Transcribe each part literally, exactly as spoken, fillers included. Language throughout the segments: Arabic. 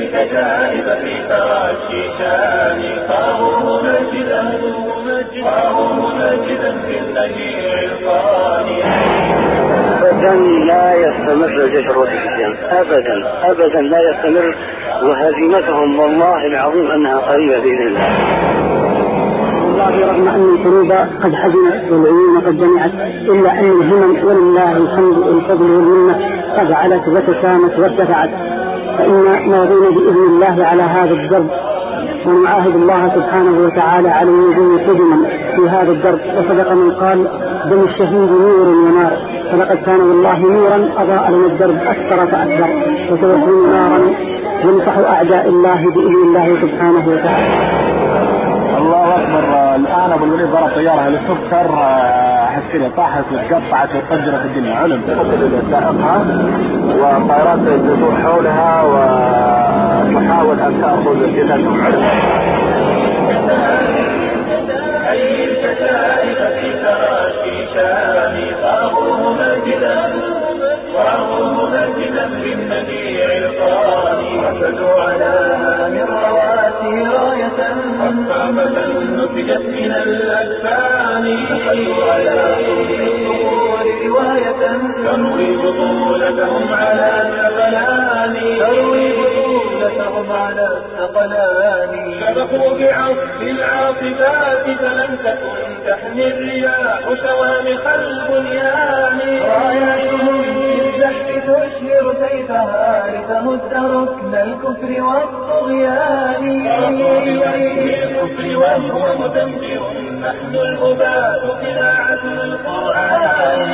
الكتائب في ثرى الشيشان صاروا مجدا صاروا مجدا في النجيع القاني. أبدا لا يستمر جيش الروس في الشام، أبدا أبدا لا يستمر، وهزيمتهم والله العظيم أنها قريبة بإذن الله. والله رغم أن القلوب قد حزنت والعيون قد دمعت، إلا أن الهمم ولله الحمد والفضل والمنة قد علت وتسامت وارتفعت، فإن ناظرين بإذن الله على هذا الدرب، ونعاهد الله سبحانه وتعالى على النجوم قدما في هذا الدرب. وصدق من قال دم الشهيد نور ونار، فلقد كان والله نورا أضاء لنا الدرب أكثر فأكثر، وسيكون نارا ينصح أعداء الله بإذن الله سبحانه وتعالى. الله أكبر. الآن أبو الوليد ضرب طيارة هليكوبتر عسكرية طاحت وتقطعت وتفجرت الدنيا، علم سائقها والطائرات تدور حولها وتحاول أن تأخذ جثثهم، علم. أي الكتائب في ثرى الشيشان صاروا مجدا صاروا مجدا بالنبيع القاني. وفدوا علىها من رواسي راية قامة نتجت من الأجفان. فخلوا على الصور رواية تروي بطولتهم على الثقلان تروي بطولتهم على الثقلان. شبكوا بعصف العاصفات فلم تكن تحمي الرياح شوامخ البنيان. راياتهم في الزحف تشهر سيفها لتمد ركن الكفر والطغيان. الكفر وهو مدمر نحن الأباء قناعة القرآن.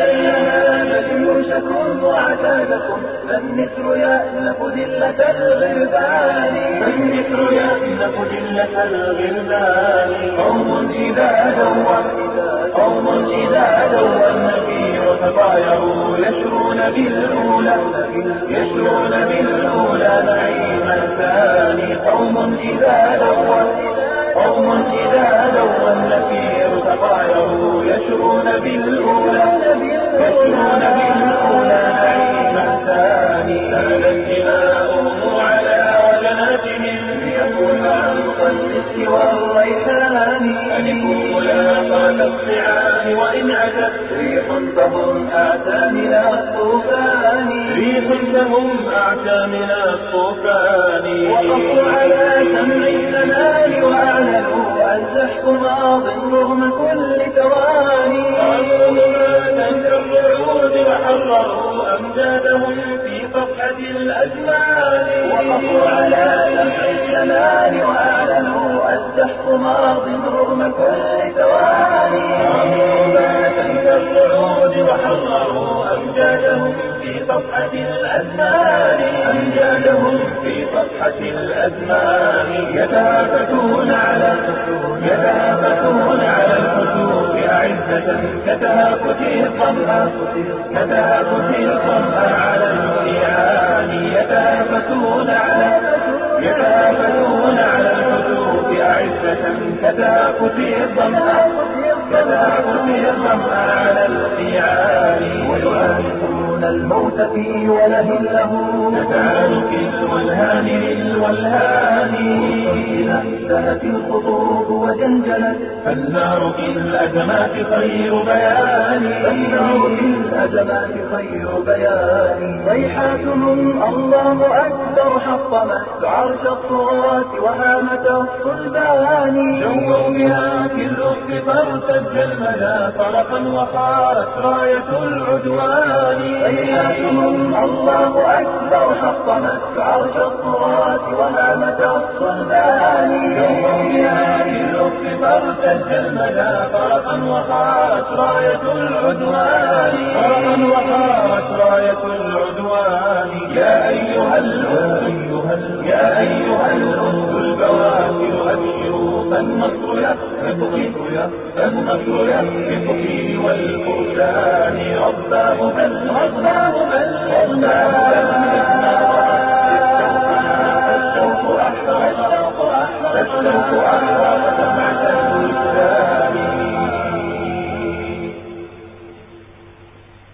يوشكم وعتادكم فالنسر يألف ذلة الغربان. فالنسر يألف ذلة الغربان. قوم إذا دور قوم إذا دور النبي تطايروا يشرون بالأولى يشرون بالأولى نعيم الثاني. قوم إذا دور قوم إذا دور النفير تطايروا يشرون بالأولى يشرون بالأولى نعيم الثاني. سالت دماؤهم على وجناتهم ليكون عن القدس والريحان. ألفوا لاقات الصعاب وإن أتت ريح فهم أعتى من الطوفان. ريح فهم أعتى من الطوفان. وقفوا على سمع الزمان وأعلنوا الزحف ماض رغم كل ثواني. قالوا مماتا كالرعود وحرروا أمجادهم في صفحة الأزمان. وقفوا على سمع الزمان وأعلنوا الزحف ماض رغم كل ثواني. قالوا مماتا كالرعود وحرروا أمجادهم في صفحة الأزمان. أمجادهم في صفحة الأزمان. يتهافتون على يتهافتون على الخسوف أعزة كتهافت الظمأ كتهافت الظمأ على الوئان. يتهافتون على يتهافتون على الخسوف أعزة كتهافت الظمأ كتهافت الظمأ على الوئان. ويؤانسون الموت في وله له كتعانق الولهان للولهان. إذا انتهت الخطوب وجنجلت فالنار في الأزمات خير بيان. فالنار في الأزمات خير بيان. صيحاتهم الله أكبر حطمت عرش الطغاة وهامة الصلبان. جووا بها في الأفق فارتج المدى طرقا وصارت راية العدوان. صيحاتهم الله أكبر حطمت عرش الطغاة وهامة الصلبان. جووا بها في الأفق فارتج المدى طرقا وصارت راية العدوان. طرقا وصارت راية العدوان. يا أيها الأنس يا أيها الأنس البوافر أبشروا فالنصر يخفق فالنصر يخفق والفرسان. رباه بل رباه بل رباه بل فالشوق أحرق فالشوق أحرق